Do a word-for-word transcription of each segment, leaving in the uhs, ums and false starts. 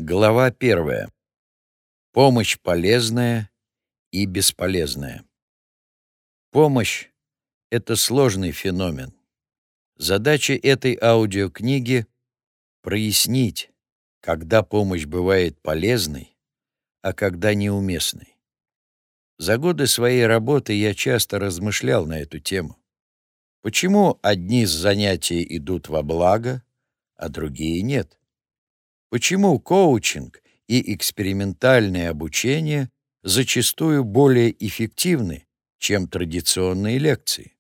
Глава первая. Помощь полезная и бесполезная. Помощь — это сложный феномен. Задача этой аудиокниги — прояснить, когда помощь бывает полезной, а когда неуместной. За годы своей работы я часто размышлял на эту тему. Почему одни занятия идут во благо, а другие нет? Почему коучинг и экспериментальное обучение зачастую более эффективны, чем традиционные лекции?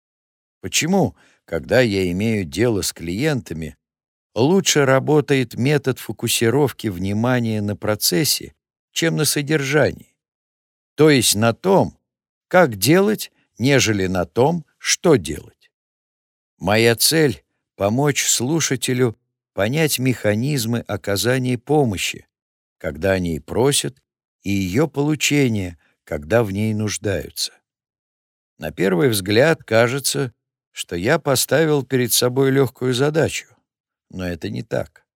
Почему, когда я имею дело с клиентами, лучше работает метод фокусировки внимания на процессе, чем на содержании, то есть на том, как делать, нежели на том, что делать? Моя цель — помочь слушателю понять механизмы оказания помощи, когда они просят, и ее получения, когда в ней нуждаются. На первый взгляд кажется, что я поставил перед собой легкую задачу, но это не так.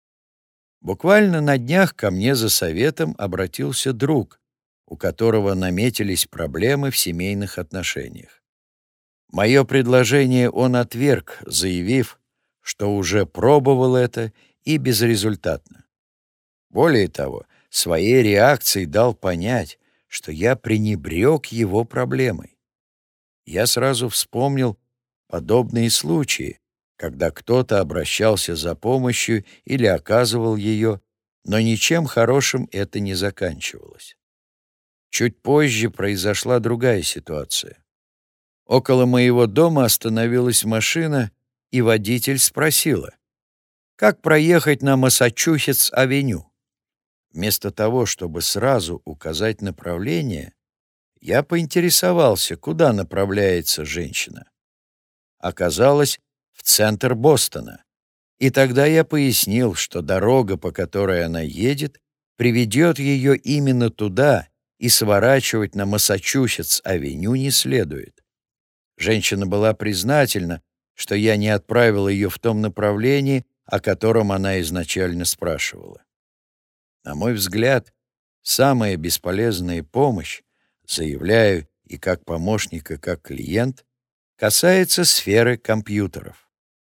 Буквально на днях ко мне за советом обратился друг, у которого наметились проблемы в семейных отношениях. Мое предложение он отверг, заявив, что уже пробовал это и безрезультатно. Более того, своей реакцией дал понять, что я пренебрег его проблемой. Я сразу вспомнил подобные случаи, когда кто-то обращался за помощью или оказывал ее, но ничем хорошим это не заканчивалось. Чуть позже произошла другая ситуация. Около моего дома остановилась машина, и водитель спросила, как проехать на Массачусетс-авеню. Вместо того, чтобы сразу указать направление, я поинтересовался, куда направляется женщина. Оказалось, в центр Бостона. И тогда я пояснил, что дорога, по которой она едет, приведет ее именно туда, и сворачивать на Массачусетс-авеню не следует. Женщина была признательна, что я не отправил ее в том направлении, о котором она изначально спрашивала. На мой взгляд, самая бесполезная помощь, заявляю и как помощник, и как клиент, касается сферы компьютеров.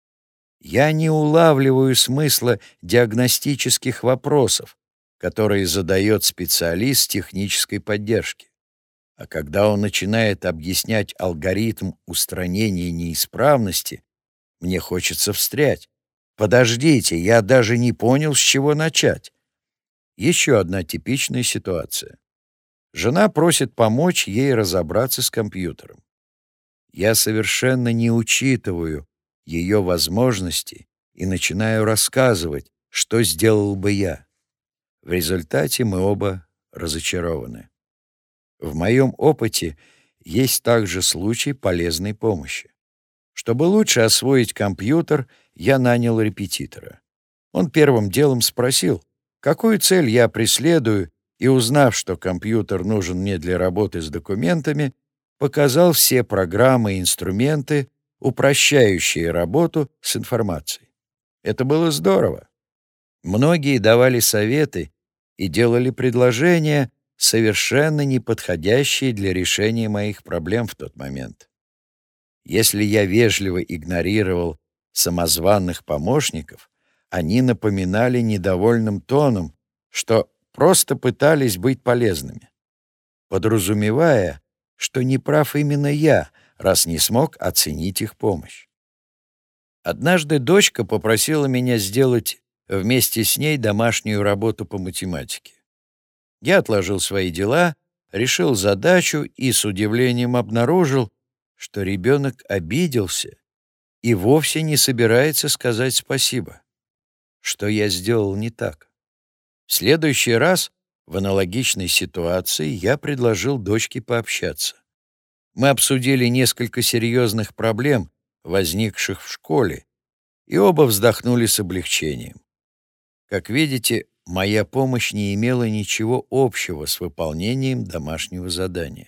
Я не улавливаю смысла диагностических вопросов, которые задает специалист технической поддержки. А когда он начинает объяснять алгоритм устранения неисправности, мне хочется встрять. Подождите, я даже не понял, с чего начать. Еще одна типичная ситуация. Жена просит помочь ей разобраться с компьютером. Я совершенно не учитываю ее возможности и начинаю рассказывать, что сделал бы я. В результате мы оба разочарованы. В моем опыте есть также случай полезной помощи. Чтобы лучше освоить компьютер, я нанял репетитора. Он первым делом спросил, какую цель я преследую, и, узнав, что компьютер нужен мне для работы с документами, показал все программы и инструменты, упрощающие работу с информацией. Это было здорово. Многие давали советы и делали предложения, совершенно не подходящие для решения моих проблем в тот момент. Если я вежливо игнорировал самозваных помощников, они напоминали недовольным тоном, что просто пытались быть полезными, подразумевая, что не прав именно я, раз не смог оценить их помощь. Однажды дочка попросила меня сделать вместе с ней домашнюю работу по математике. Я отложил свои дела, решил задачу и с удивлением обнаружил, что ребенок обиделся и вовсе не собирается сказать спасибо. Что я сделал не так? В следующий раз в аналогичной ситуации я предложил дочке пообщаться. Мы обсудили несколько серьезных проблем, возникших в школе, и оба вздохнули с облегчением. Как видите, моя помощь не имела ничего общего с выполнением домашнего задания.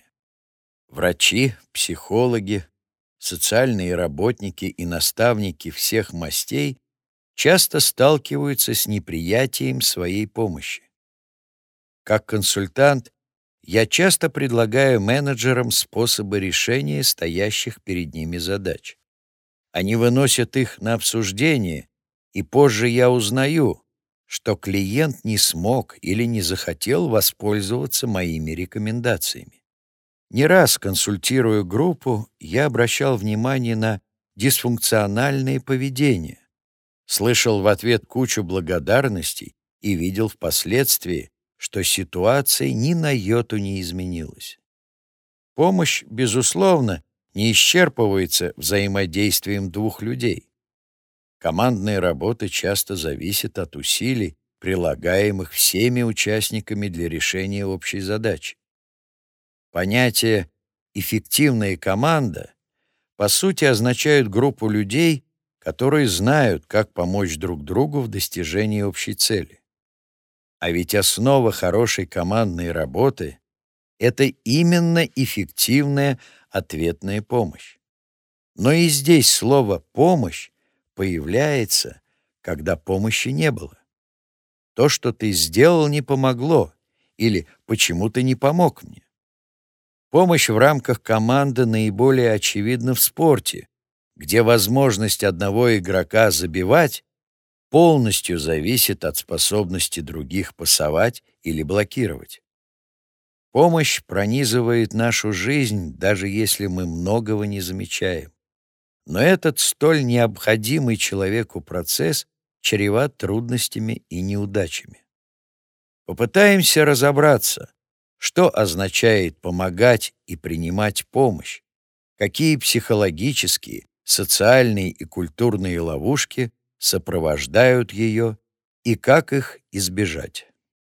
Врачи, психологи, социальные работники и наставники всех мастей часто сталкиваются с неприятием своей помощи. Как консультант я часто предлагаю менеджерам способы решения стоящих перед ними задач. Они выносят их на обсуждение, и позже я узнаю, что клиент не смог или не захотел воспользоваться моими рекомендациями. Не раз, консультируя группу, я обращал внимание на дисфункциональное поведение, слышал в ответ кучу благодарностей и видел впоследствии, что ситуация ни на йоту не изменилась. Помощь, безусловно, не исчерпывается взаимодействием двух людей. Командная работа часто зависит от усилий, прилагаемых всеми участниками для решения общей задачи. Понятие «эффективная команда» по сути означает группу людей, которые знают, как помочь друг другу в достижении общей цели. А ведь основа хорошей командной работы — это именно эффективная ответная помощь. Но и здесь слово «помощь» появляется, когда помощи не было. То, что ты сделал, не помогло, или почему ты не помог мне. Помощь в рамках команды наиболее очевидна в спорте, где возможность одного игрока забивать полностью зависит от способности других пасовать или блокировать. Помощь пронизывает нашу жизнь, даже если мы многого не замечаем. Но этот столь необходимый человеку процесс чреват трудностями и неудачами. Попытаемся разобраться, что означает помогать и принимать помощь, какие психологические, социальные и культурные ловушки сопровождают ее и как их избежать.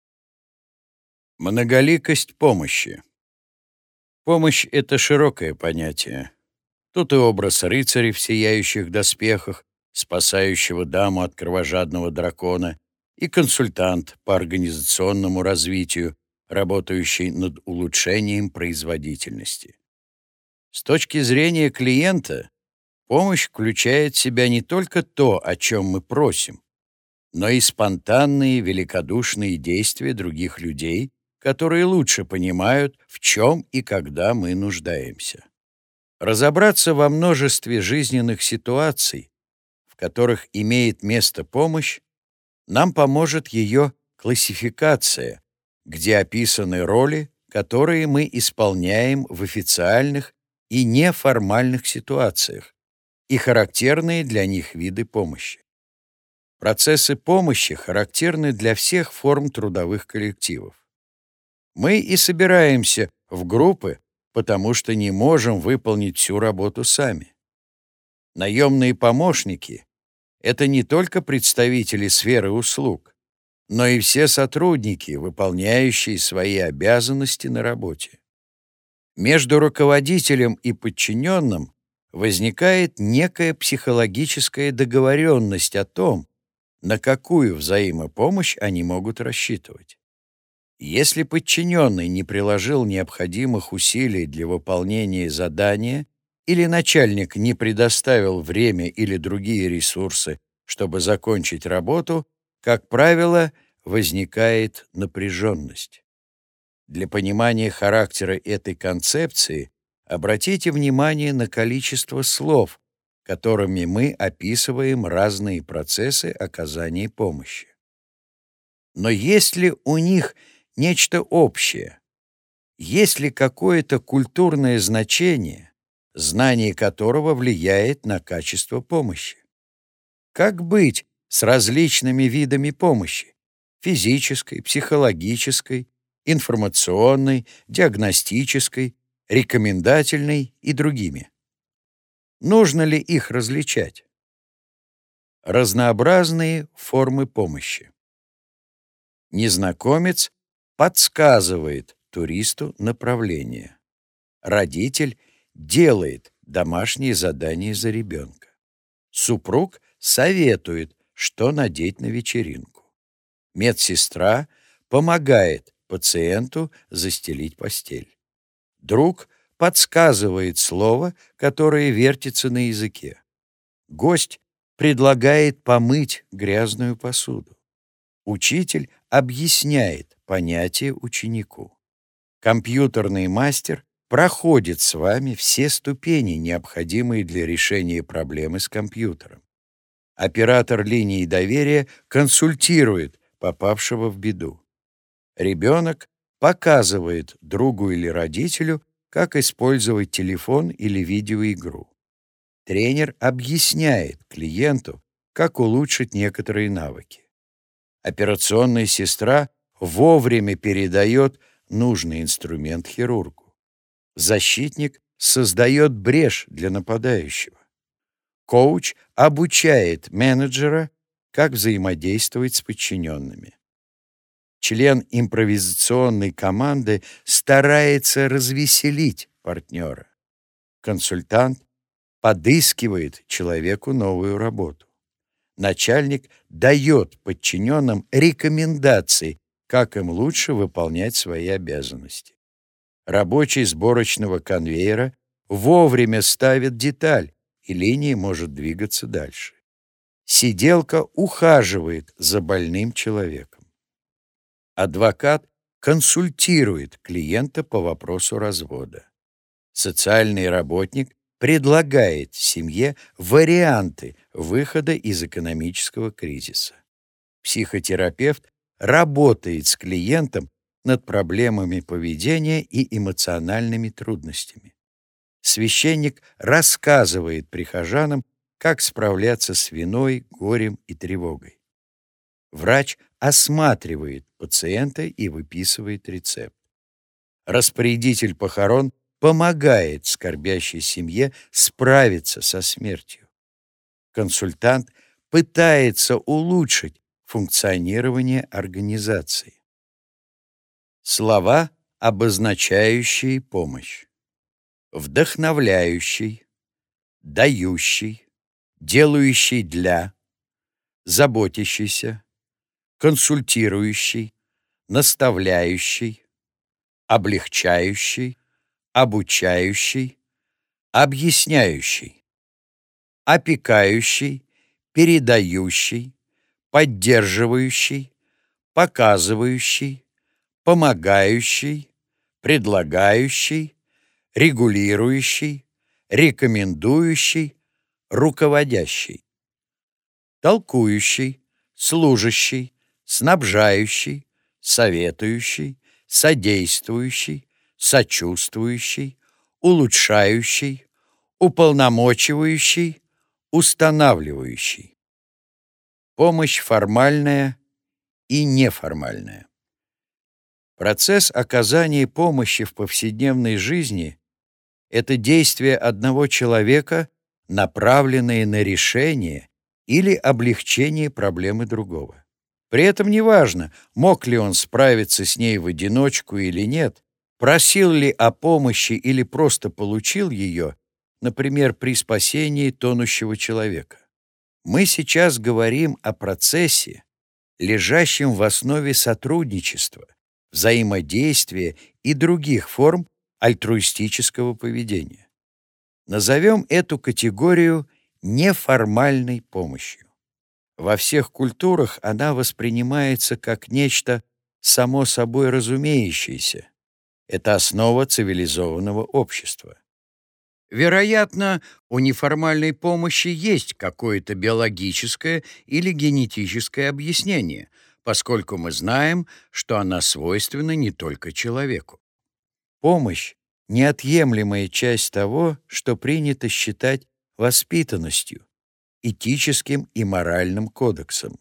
Многоликость помощи. Помощь — это широкое понятие. Тут и образ рыцаря в сияющих доспехах, спасающего даму от кровожадного дракона, и консультант по организационному развитию, работающий над улучшением производительности. С точки зрения клиента, помощь включает в себя не только то, о чем мы просим, но и спонтанные великодушные действия других людей, которые лучше понимают, в чем и когда мы нуждаемся. Разобраться во множестве жизненных ситуаций, в которых имеет место помощь, нам поможет ее классификация, где описаны роли, которые мы исполняем в официальных и неформальных ситуациях, и характерные для них виды помощи. Процессы помощи характерны для всех форм трудовых коллективов. Мы и собираемся в группы, потому что не можем выполнить всю работу сами. Наемные помощники — это не только представители сферы услуг, но и все сотрудники, выполняющие свои обязанности на работе. Между руководителем и подчиненным возникает некая психологическая договоренность о том, на какую взаимопомощь они могут рассчитывать. Если подчиненный не приложил необходимых усилий для выполнения задания или начальник не предоставил время или другие ресурсы, чтобы закончить работу, как правило, возникает напряженность. Для понимания характера этой концепции обратите внимание на количество слов, которыми мы описываем разные процессы оказания помощи. Но есть ли у них нечто общее? Есть ли какое-то культурное значение, знание которого влияет на качество помощи? Как быть с различными видами помощи — физической, психологической, информационной, диагностической, рекомендательной и другими? Нужно ли их различать? Разнообразные формы помощи. Незнакомец подсказывает туристу направление. Родитель делает домашние задания за ребенка. Супруг советует, что надеть на вечеринку. Медсестра помогает пациенту застелить постель. Друг подсказывает слово, которое вертится на языке. Гость предлагает помыть грязную посуду. Учитель объясняет понятие ученику. Компьютерный мастер проходит с вами все ступени, необходимые для решения проблемы с компьютером. Оператор линии доверия консультирует попавшего в беду. Ребенок показывает другу или родителю, как использовать телефон или видеоигру. Тренер объясняет клиенту, как улучшить некоторые навыки. Операционная сестра вовремя передает нужный инструмент хирургу. Защитник создает брешь для нападающего. Коуч обучает менеджера, как взаимодействовать с подчиненными. Член импровизационной команды старается развеселить партнера. Консультант подыскивает человеку новую работу. Начальник дает подчиненным рекомендации, как им лучше выполнять свои обязанности. Рабочий сборочного конвейера вовремя ставит деталь, и линия может двигаться дальше. Сиделка ухаживает за больным человеком. Адвокат консультирует клиента по вопросу развода. Социальный работник предлагает семье варианты выхода из экономического кризиса. Психотерапевт работает с клиентом над проблемами поведения и эмоциональными трудностями. Священник рассказывает прихожанам, как справляться с виной, горем и тревогой. Врач осматривает пациента и выписывает рецепт. Распорядитель похорон помогает скорбящей семье справиться со смертью. Консультант пытается улучшить функционирование организации. Слова, обозначающие помощь. Вдохновляющий, дающий, делающий для, заботящийся, консультирующий, наставляющий, облегчающий, обучающий, объясняющий, опекающий, передающий, поддерживающий, показывающий, помогающий, предлагающий, регулирующий, рекомендующий, руководящий, толкующий, служащий, снабжающий, советующий, содействующий, сочувствующий, улучшающий, уполномочивающий, устанавливающий. Помощь формальная и неформальная. Процесс оказания помощи в повседневной жизни — это действие одного человека, направленное на решение или облегчение проблемы другого. При этом неважно, мог ли он справиться с ней в одиночку или нет, просил ли о помощи или просто получил ее, например, при спасении тонущего человека. Мы сейчас говорим о процессе, лежащем в основе сотрудничества, взаимодействия и других форм альтруистического поведения. Назовем эту категорию неформальной помощью. Во всех культурах она воспринимается как нечто само собой разумеющееся. Это основа цивилизованного общества. Вероятно, у неформальной помощи есть какое-то биологическое или генетическое объяснение, поскольку мы знаем, что она свойственна не только человеку. Помощь — неотъемлемая часть того, что принято считать воспитанностью, этическим и моральным кодексом.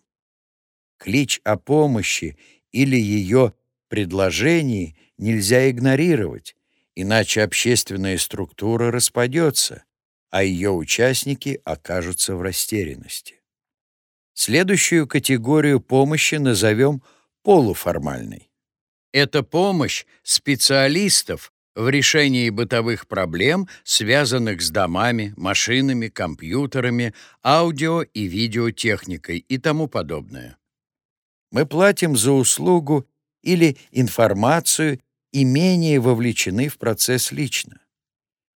Клич о помощи или ее предложении нельзя игнорировать, иначе общественная структура распадется, а ее участники окажутся в растерянности. Следующую категорию помощи назовем полуформальной. Это помощь специалистов в решении бытовых проблем, связанных с домами, машинами, компьютерами, аудио и видеотехникой и тому подобное. Мы платим за услугу или информацию и менее вовлечены в процесс лично.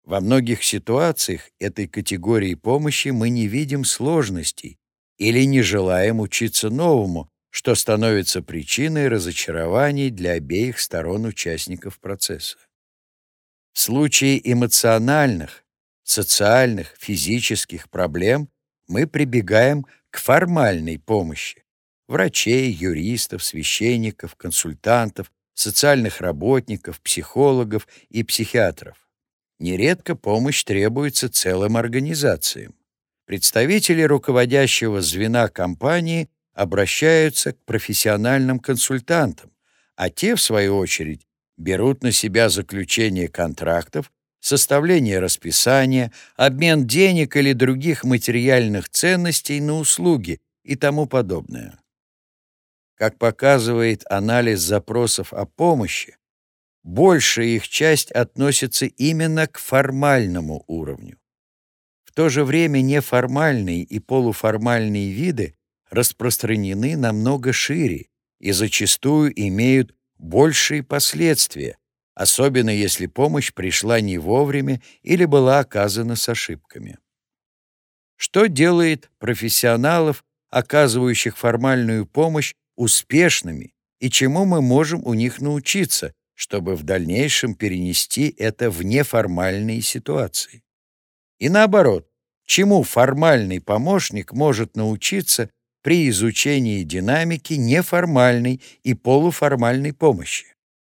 Во многих ситуациях этой категории помощи мы не видим сложностей или не желаем учиться новому, что становится причиной разочарований для обеих сторон участников процесса. В случае эмоциональных, социальных, физических проблем мы прибегаем к формальной помощи врачей, юристов, священников, консультантов, социальных работников, психологов и психиатров. Нередко помощь требуется целым организациям. Представители руководящего звена компании обращаются к профессиональным консультантам, а те, в свою очередь, берут на себя заключение контрактов, составление расписания, обмен денег или других материальных ценностей на услуги и тому подобное. Как показывает анализ запросов о помощи, большая их часть относится именно к формальному уровню. В то же время неформальные и полуформальные виды распространены намного шире и зачастую имеют большие последствия, особенно если помощь пришла не вовремя или была оказана с ошибками. Что делает профессионалов, оказывающих формальную помощь, успешными, и чему мы можем у них научиться, чтобы в дальнейшем перенести это в неформальные ситуации? И наоборот, чему формальный помощник может научиться при изучении динамики неформальной и полуформальной помощи?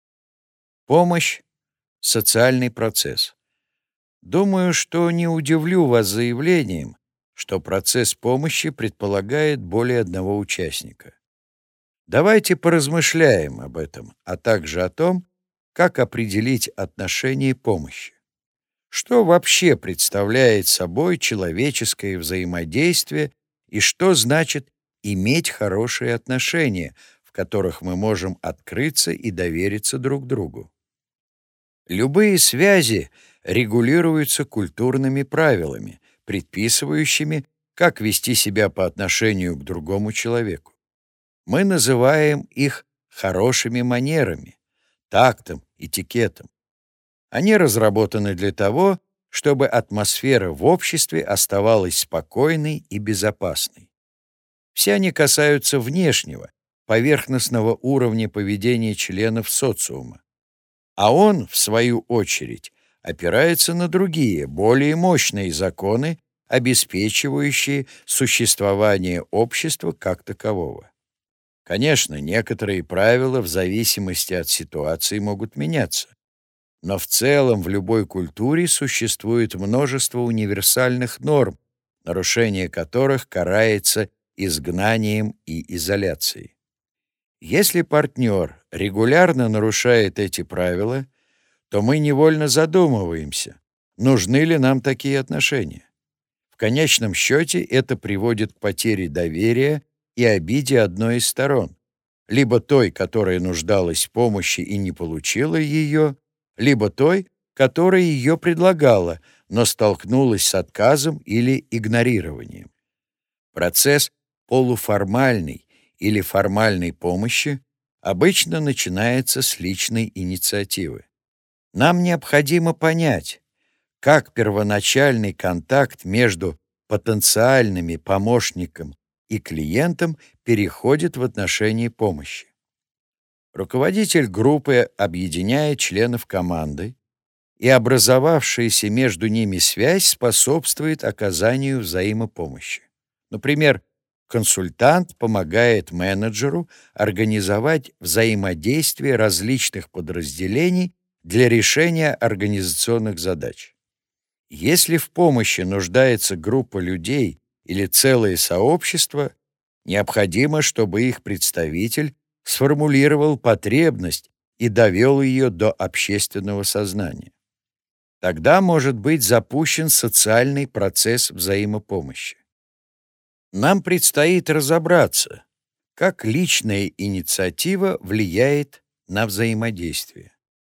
Помощь — социальный процесс. Думаю, что не удивлю вас заявлением, что процесс помощи предполагает более одного участника. Давайте поразмышляем об этом, а также о том, как определить отношение помощи. Что вообще представляет собой человеческое взаимодействие и что значит иметь хорошие отношения, в которых мы можем открыться и довериться друг другу? Любые связи регулируются культурными правилами, предписывающими, как вести себя по отношению к другому человеку. Мы называем их хорошими манерами, тактом, этикетом. Они разработаны для того, чтобы атмосфера в обществе оставалась спокойной и безопасной. Все они касаются внешнего, поверхностного уровня поведения членов социума. А он, в свою очередь, опирается на другие, более мощные законы, обеспечивающие существование общества как такового. Конечно, некоторые правила в зависимости от ситуации могут меняться, но в целом в любой культуре существует множество универсальных норм, нарушение которых карается изгнанием и изоляцией. Если партнер регулярно нарушает эти правила, то мы невольно задумываемся, нужны ли нам такие отношения. В конечном счете это приводит к потере доверия и обиде одной из сторон, либо той, которая нуждалась в помощи и не получила ее, либо той, которая ее предлагала, но столкнулась с отказом или игнорированием. Процесс полуформальной или формальной помощи обычно начинается с личной инициативы. Нам необходимо понять, как первоначальный контакт между потенциальными помощником и клиентом переходит в отношении помощи. Руководитель группы объединяет членов команды, и образовавшаяся между ними связь способствует оказанию взаимопомощи. Например, консультант помогает менеджеру организовать взаимодействие различных подразделений для решения организационных задач. Если в помощи нуждается группа людей или целое сообщество, необходимо, чтобы их представитель сформулировал потребность и довел ее до общественного сознания. Тогда может быть запущен социальный процесс взаимопомощи. Нам предстоит разобраться, как личная инициатива влияет на взаимодействие.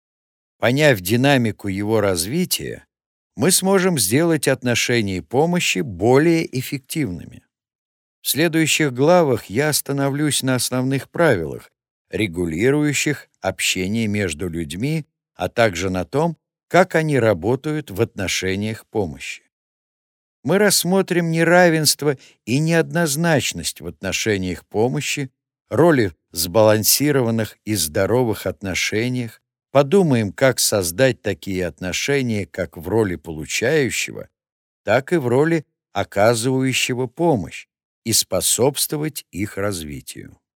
Поняв динамику его развития, мы сможем сделать отношения помощи более эффективными. В следующих главах я остановлюсь на основных правилах, регулирующих общение между людьми, а также на том, как они работают в отношениях помощи. Мы рассмотрим неравенство и неоднозначность в отношениях помощи, роли в сбалансированных и здоровых отношениях, подумаем, как создать такие отношения как в роли получающего, так и в роли оказывающего помощь и способствовать их развитию.